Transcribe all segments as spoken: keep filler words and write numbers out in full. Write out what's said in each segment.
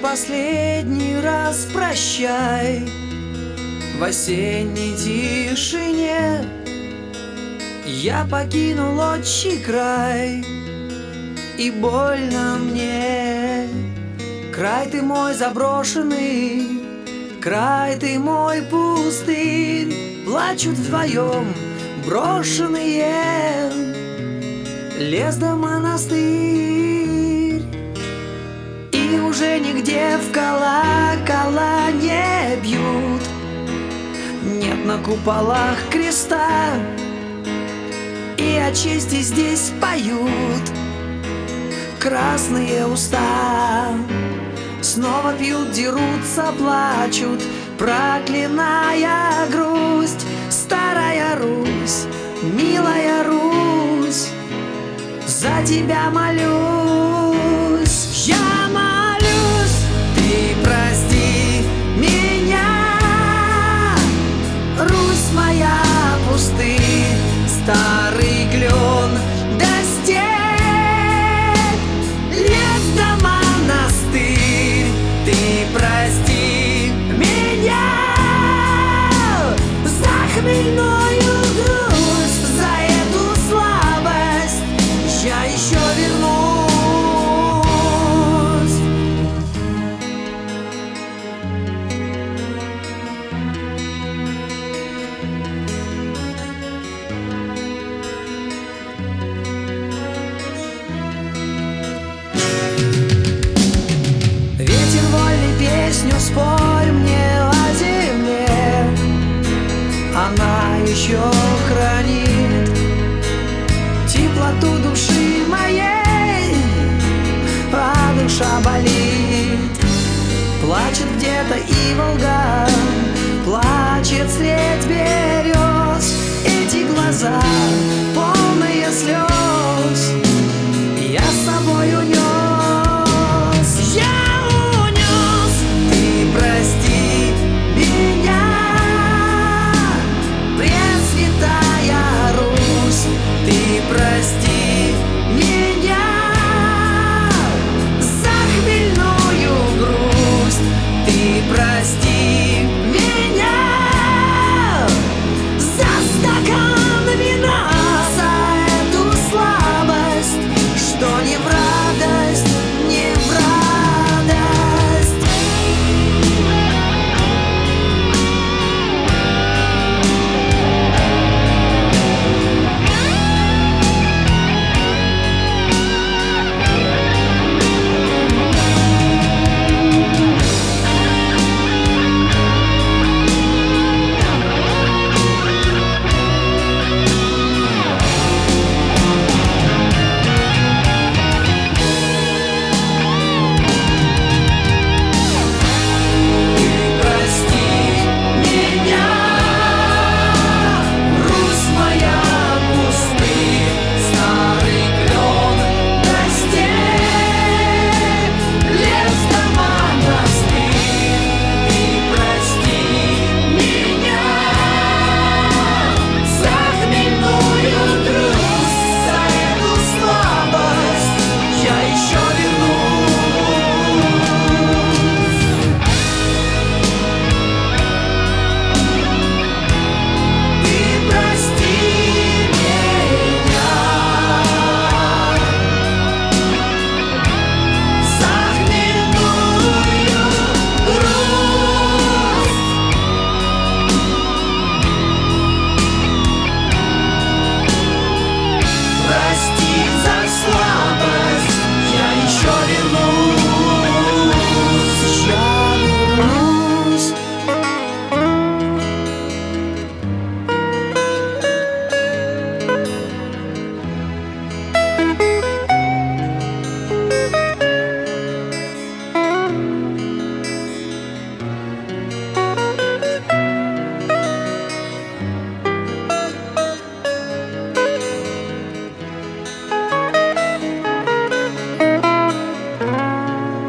последний раз прощай. В осенней тишине я покинул отчий край, и больно мне. Край ты мой заброшенный, край ты мой пустырь. Плачут вдвоем брошенные лес да монастырь. И уже нигде в колокола не бьют, нет на куполах креста, и о чести здесь поют красные уста. Снова пьют, дерутся, плачут, проклиная грусть. Старая Русь, милая Русь, за тебя молюсь. Я молюсь, ты прости меня, Русь моя пустырь, старый клен да степь, лес да монастырь. Ты прости меня за хмельную грусть, за эту слабость я еще вернусь. Ветер вольный, песню спой мне о земле, она еще хранит теплоту души моей, а душа болит. Плачет где-то и Волга, плачет средь берез. Эти глаза полные слез я с собой унес. Я унес, ты прости меня, Пресвятая Русь, ты прости меня за хмельную грусть. Ты прости меня за стакан вина, за эту слабость, что не в радость, не в радость.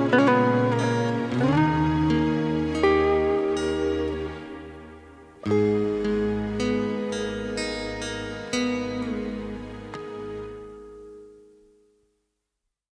Thank you.